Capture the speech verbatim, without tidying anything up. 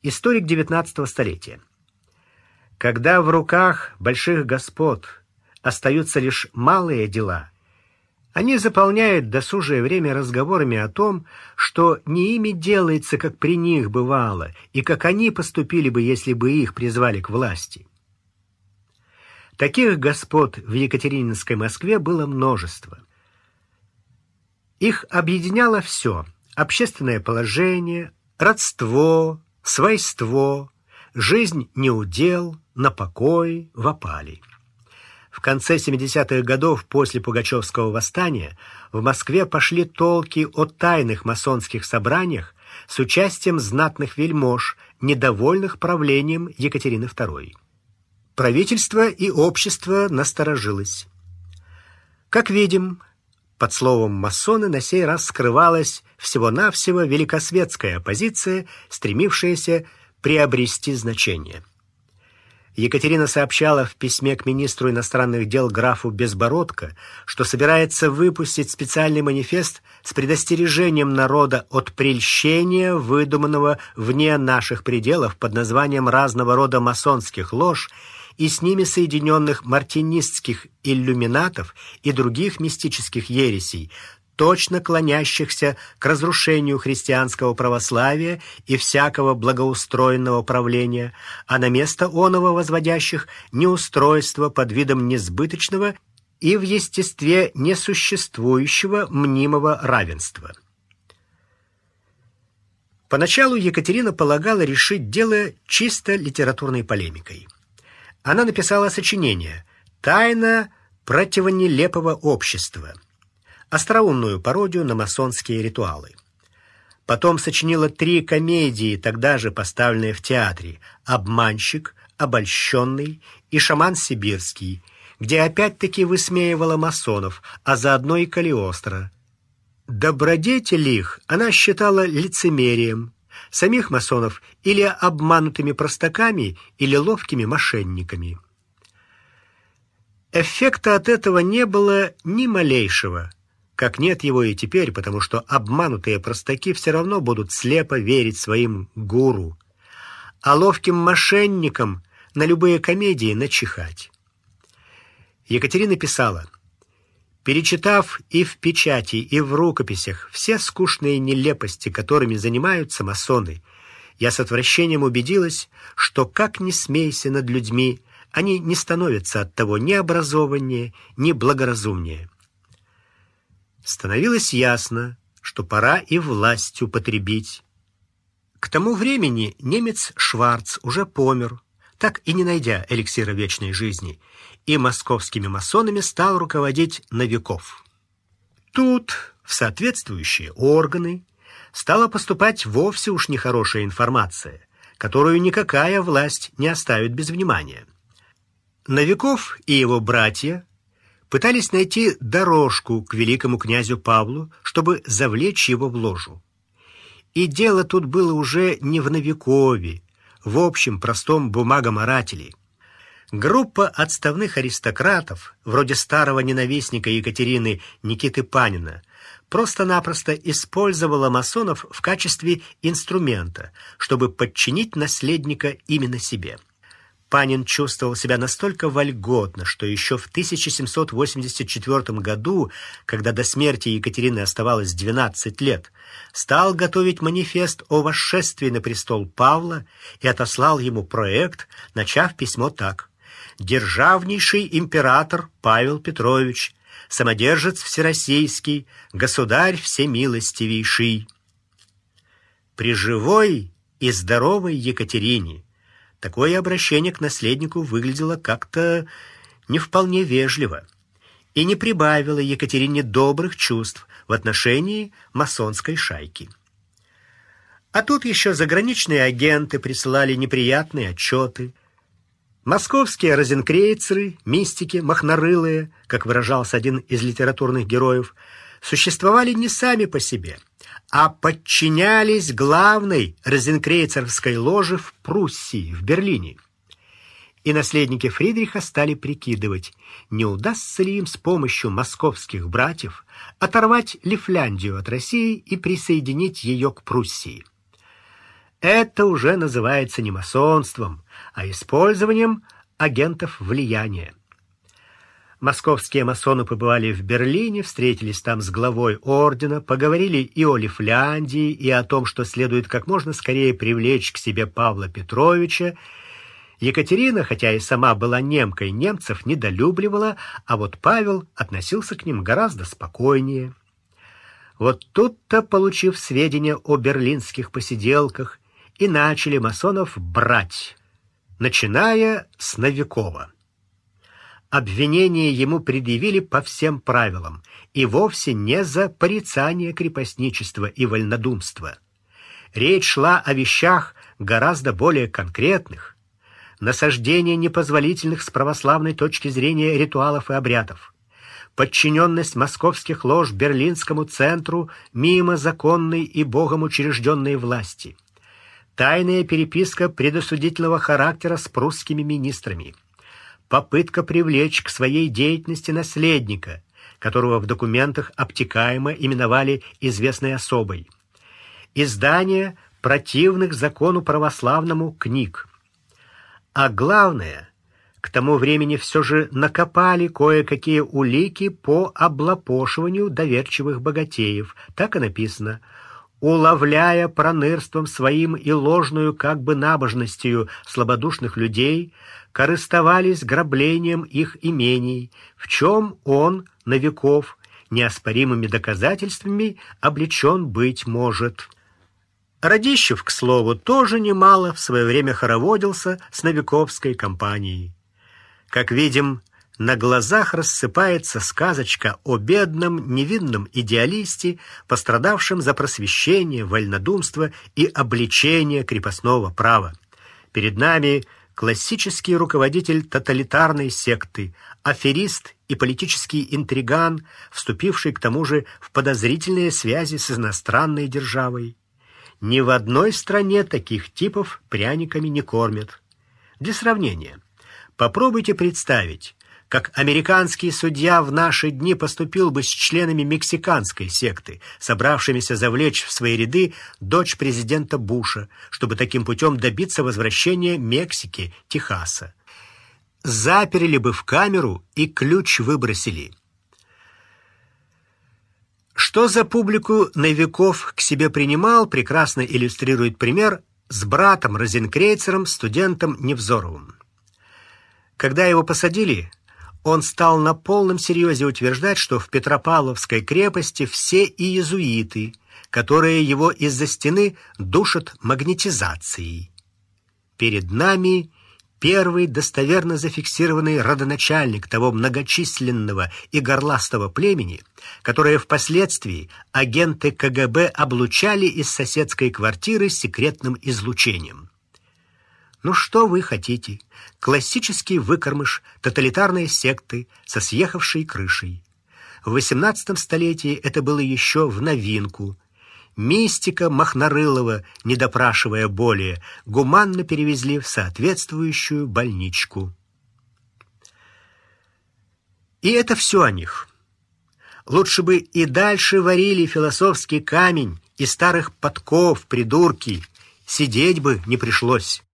Историк девятнадцатого столетия. Когда в руках больших господ остаются лишь малые дела, они заполняют досужее время разговорами о том, что не ими делается, как при них бывало, и как они поступили бы, если бы их призвали к власти. Таких господ в Екатерининской Москве было множество. Их объединяло все: общественное положение, родство, свойство, жизнь неудел, на покой, в опале. В конце семидесятых годов после Пугачевского восстания в Москве пошли толки о тайных масонских собраниях с участием знатных вельмож, недовольных правлением Екатерины второй. Правительство и общество насторожилось. Как видим, под словом «масоны» на сей раз скрывалась всего-навсего великосветская оппозиция, стремившаяся приобрести значение. Екатерина сообщала в письме к министру иностранных дел графу Безбородко, что собирается выпустить специальный манифест с предостережением народа от прельщения, выдуманного вне наших пределов под названием разного рода масонских лож и с ними соединенных мартинистских иллюминатов и других мистических ересей, точно клонящихся к разрушению христианского православия и всякого благоустроенного правления, а на место оного возводящих неустройство под видом несбыточного и в естестве несуществующего мнимого равенства. Поначалу Екатерина полагала решить дело чисто литературной полемикой. Она написала сочинение «Тайна противонелепого общества», остроумную пародию на масонские ритуалы. Потом сочинила три комедии, тогда же поставленные в театре: «Обманщик», «Обольщенный» и «Шаман сибирский», где опять-таки высмеивала масонов, а заодно и Калиостро. Добродетель их она считала лицемерием, самих масонов или обманутыми простаками, или ловкими мошенниками. Эффекта от этого не было ни малейшего, как нет его и теперь, потому что обманутые простаки все равно будут слепо верить своим гуру, а ловким мошенникам на любые комедии начихать. Екатерина писала: «Перечитав и в печати, и в рукописях все скучные нелепости, которыми занимаются масоны, я с отвращением убедилась, что, как ни смейся над людьми, они не становятся от того ни образованнее, ни благоразумнее». Становилось ясно, что пора и власть употребить. К тому времени немец Шварц уже помер, так и не найдя эликсира вечной жизни, и московскими масонами стал руководить Новиков. Тут в соответствующие органы стала поступать вовсе уж нехорошая информация, которую никакая власть не оставит без внимания. Новиков и его братья пытались найти дорожку к великому князю Павлу, чтобы завлечь его в ложу. И дело тут было уже не в Новикове, в общем простом бумагоморателе. Группа отставных аристократов, вроде старого ненавистника Екатерины Никиты Панина, просто-напросто использовала масонов в качестве инструмента, чтобы подчинить наследника именно себе. Панин чувствовал себя настолько вольготно, что еще в тысяча семьсот восемьдесят четвёртом году, когда до смерти Екатерины оставалось двенадцать лет, стал готовить манифест о восшествии на престол Павла и отослал ему проект, начав письмо так: «Державнейший император Павел Петрович, самодержец всероссийский, государь всемилостивейший». При живой и здоровой Екатерине такое обращение к наследнику выглядело как-то не вполне вежливо и не прибавило Екатерине добрых чувств в отношении масонской шайки. А тут еще заграничные агенты присылали неприятные отчеты. Московские розенкрейцеры, мистики, махнорылые, как выражался один из литературных героев, существовали не сами по себе, а подчинялись главной розенкрейцеровской ложе в Пруссии, в Берлине. И наследники Фридриха стали прикидывать, не удастся ли им с помощью московских братьев оторвать Лифляндию от России и присоединить ее к Пруссии. Это уже называется не масонством, а использованием агентов влияния. Московские масоны побывали в Берлине, встретились там с главой ордена, поговорили и о Лифляндии, и о том, что следует как можно скорее привлечь к себе Павла Петровича. Екатерина, хотя и сама была немкой, немцев недолюбливала, а вот Павел относился к ним гораздо спокойнее. Вот тут-то, получив сведения о берлинских посиделках, и начали масонов брать, начиная с Новикова. Обвинения ему предъявили по всем правилам, и вовсе не за порицание крепостничества и вольнодумства. Речь шла о вещах гораздо более конкретных: насаждение непозволительных с православной точки зрения ритуалов и обрядов, подчиненность московских лож Берлинскому центру мимо законной и Богом учрежденной власти, тайная переписка предосудительного характера с прусскими министрами, попытка привлечь к своей деятельности наследника, которого в документах обтекаемо именовали известной особой, издание противных закону православному книг. А главное, к тому времени все же накопали кое-какие улики по облапошиванию доверчивых богатеев. Так и написано: уловляя пронырством своим и ложную как бы набожностью слабодушных людей, корыстовались граблением их имений, в чем он, Новиков, неоспоримыми доказательствами облечен быть может. Радищев, к слову, тоже немало в свое время хороводился с новиковской компанией. Как видим, на глазах рассыпается сказочка о бедном невинном идеалисте, пострадавшем за просвещение, вольнодумство и обличение крепостного права. Перед нами классический руководитель тоталитарной секты, аферист и политический интриган, вступивший к тому же в подозрительные связи с иностранной державой. Ни в одной стране таких типов пряниками не кормят. Для сравнения, попробуйте представить, как американский судья в наши дни поступил бы с членами мексиканской секты, собравшимися завлечь в свои ряды дочь президента Буша, чтобы таким путем добиться возвращения Мексики, Техаса. Заперли бы в камеру и ключ выбросили. Что за публику Новиков к себе принимал, прекрасно иллюстрирует пример с братом Розенкрейцером, студентом Невзоровым. Когда его посадили, он стал на полном серьезе утверждать, что в Петропавловской крепости все иезуиты, которые его из-за стены душат магнетизацией. Перед нами первый достоверно зафиксированный родоначальник того многочисленного и горластого племени, которое впоследствии агенты ка гэ бэ облучали из соседской квартиры секретным излучением. Ну что вы хотите? Классический выкормыш тоталитарной секты со съехавшей крышей. В восемнадцатом столетии это было еще в новинку. Мистика Махнарылова, не допрашивая более, гуманно перевезли в соответствующую больничку. И это все о них. Лучше бы и дальше варили философский камень из старых подков, придурки. Сидеть бы не пришлось.